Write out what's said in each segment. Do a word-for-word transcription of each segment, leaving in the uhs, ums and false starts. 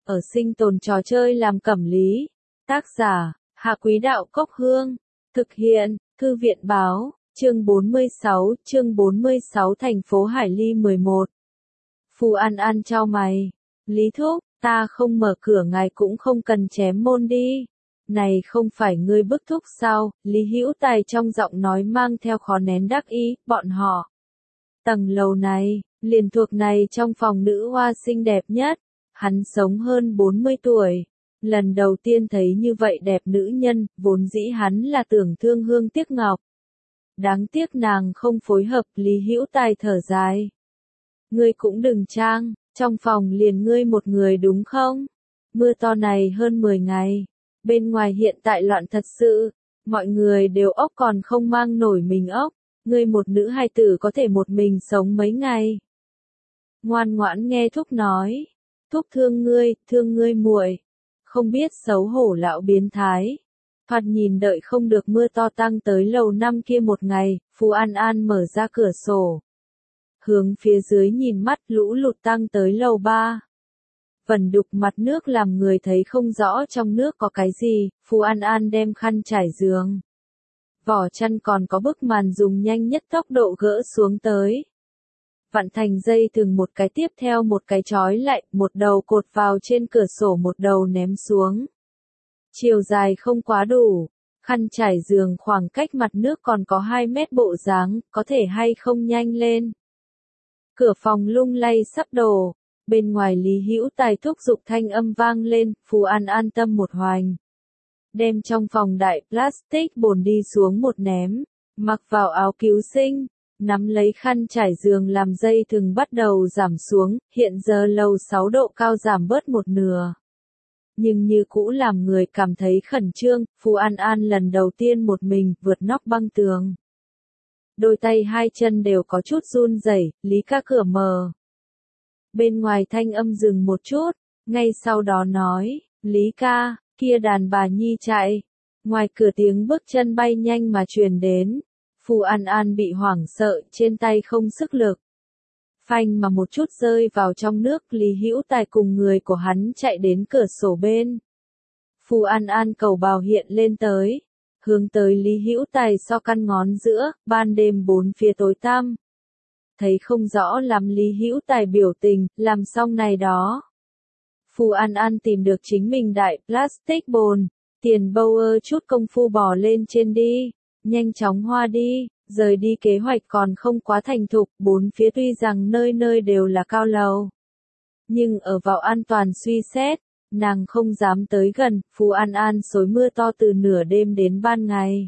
ở sinh tồn trò chơi làm cẩm lý. Tác giả, Hạ Quý Đạo Cốc Hương. Thực hiện, Thư viện Báo, chương bốn mươi sáu, chương bốn mươi sáu thành phố Hải Ly mười một. Phù An An chau mày. Lý thúc, ta không mở cửa ngài cũng không cần chém môn đi. Này không phải ngươi bức thúc sao? Lý Hữu Tài trong giọng nói mang theo khó nén đắc ý, bọn họ. Tầng lầu này, liền thuộc này trong phòng nữ hoa xinh đẹp nhất. Hắn sống hơn bốn mươi tuổi. Lần đầu tiên thấy như vậy đẹp nữ nhân, vốn dĩ hắn là tưởng thương hương tiếc ngọc. Đáng tiếc nàng không phối hợp, Lý Hữu Tài thở dài. Ngươi cũng đừng trang, trong phòng liền ngươi một người đúng không? Mưa to này hơn mười ngày. Bên ngoài hiện tại loạn thật sự, mọi người đều ốc còn không mang nổi mình ốc, ngươi một nữ hài tử có thể một mình sống mấy ngày. Ngoan ngoãn nghe thúc nói, thúc thương ngươi, thương ngươi muội, không biết xấu hổ lão biến thái. Thoạt nhìn đợi không được mưa to tăng tới lầu năm kia một ngày, Phù An An mở ra cửa sổ. Hướng phía dưới nhìn mắt lũ lụt tăng tới lầu ba. Vẩn đục mặt nước làm người thấy không rõ trong nước có cái gì, Phù An An đem khăn trải giường. Vỏ chăn còn có bức màn dùng nhanh nhất tốc độ gỡ xuống tới. Vặn thành dây thừng một cái tiếp theo một cái trói lại, một đầu cột vào trên cửa sổ một đầu ném xuống. Chiều dài không quá đủ, khăn trải giường khoảng cách mặt nước còn có hai mét bộ dáng, có thể hay không nhanh lên. Cửa phòng lung lay sắp đổ. Bên ngoài Lý Hữu Tài thúc giục thanh âm vang lên, Phù An an tâm một hoành. Đem trong phòng đại plastic bồn đi xuống một ném, mặc vào áo cứu sinh, nắm lấy khăn trải giường làm dây thừng bắt đầu giảm xuống, hiện giờ lầu sáu độ cao giảm bớt một nửa. Nhưng như cũ làm người cảm thấy khẩn trương, Phù An An lần đầu tiên một mình vượt nóc băng tường. Đôi tay hai chân đều có chút run rẩy, Lý ca cửa mờ. Bên ngoài thanh âm dừng một chút, ngay sau đó nói, Lý ca, kia đàn bà nhi chạy. Ngoài cửa tiếng bước chân bay nhanh mà truyền đến. Phù An An bị hoảng sợ, trên tay không sức lực. Phanh mà một chút rơi vào trong nước, Lý Hữu Tài cùng người của hắn chạy đến cửa sổ bên. Phù An An cầu bào hiện lên tới. Hướng tới Lý Hữu Tài so căn ngón giữa, ban đêm bốn phía tối tăm. Thấy không rõ lắm Lý Hữu Tài biểu tình, làm xong này đó. Phù An An tìm được chính mình đại plastic bồn, tiền bâu ơ chút công phu bỏ lên trên đi, nhanh chóng hoa đi, rời đi kế hoạch còn không quá thành thục, bốn phía tuy rằng nơi nơi đều là cao lầu. Nhưng ở vào an toàn suy xét, nàng không dám tới gần, Phù An An xối mưa to từ nửa đêm đến ban ngày.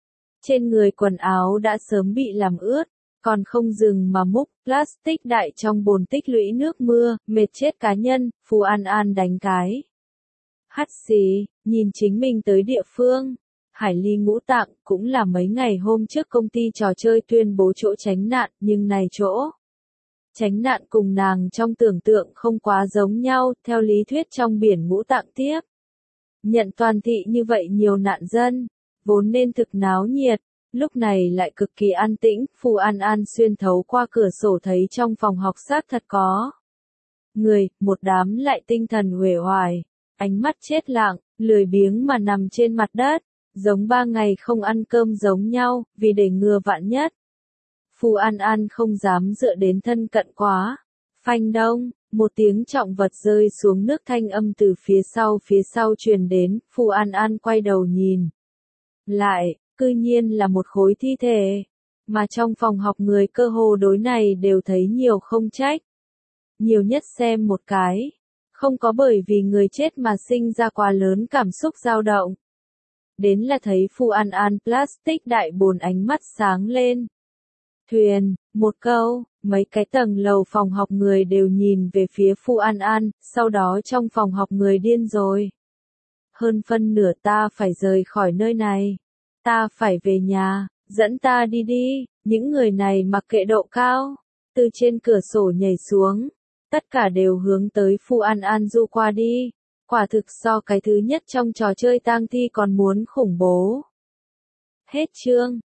Trên người quần áo đã sớm bị làm ướt. Còn không dừng mà múc plastic đại trong bồn tích lũy nước mưa, mệt chết cá nhân, Phù An An đánh cái. Hắt xì, nhìn chính mình tới địa phương. Hải Ly Ngũ Tạng cũng là mấy ngày hôm trước công ty trò chơi tuyên bố chỗ tránh nạn, nhưng này chỗ. Tránh nạn cùng nàng trong tưởng tượng không quá giống nhau, theo lý thuyết trong biển Ngũ Tạng tiếp. Nhận toàn thị như vậy nhiều nạn dân, vốn nên thực náo nhiệt. Lúc này lại cực kỳ an tĩnh, Phù An An xuyên thấu qua cửa sổ thấy trong phòng học xác thật có. Người, một đám lại tinh thần uể oải, ánh mắt chết lặng, lười biếng mà nằm trên mặt đất, giống ba ngày không ăn cơm giống nhau, vì để ngừa vạn nhất. Phù An An không dám dựa đến thân cận quá. Phanh đông, một tiếng trọng vật rơi xuống nước thanh âm từ phía sau phía sau truyền đến, Phù An An quay đầu nhìn. Lại. Cư nhiên là một khối thi thể, mà trong phòng học người cơ hồ đối này đều thấy nhiều không trách. Nhiều nhất xem một cái, không có bởi vì người chết mà sinh ra quá lớn cảm xúc dao động. Đến là thấy Phù An An plastic đại bồn ánh mắt sáng lên. Thuyền, một câu, mấy cái tầng lầu phòng học người đều nhìn về phía Phù An An, sau đó trong phòng học người điên rồi. Hơn phân nửa ta phải rời khỏi nơi này. Ta phải về nhà, dẫn ta đi đi, những người này mặc kệ độ cao, từ trên cửa sổ nhảy xuống, tất cả đều hướng tới Phù An An du qua đi, quả thực so cái thứ nhất trong trò chơi tang thi còn muốn khủng bố. Hết chương.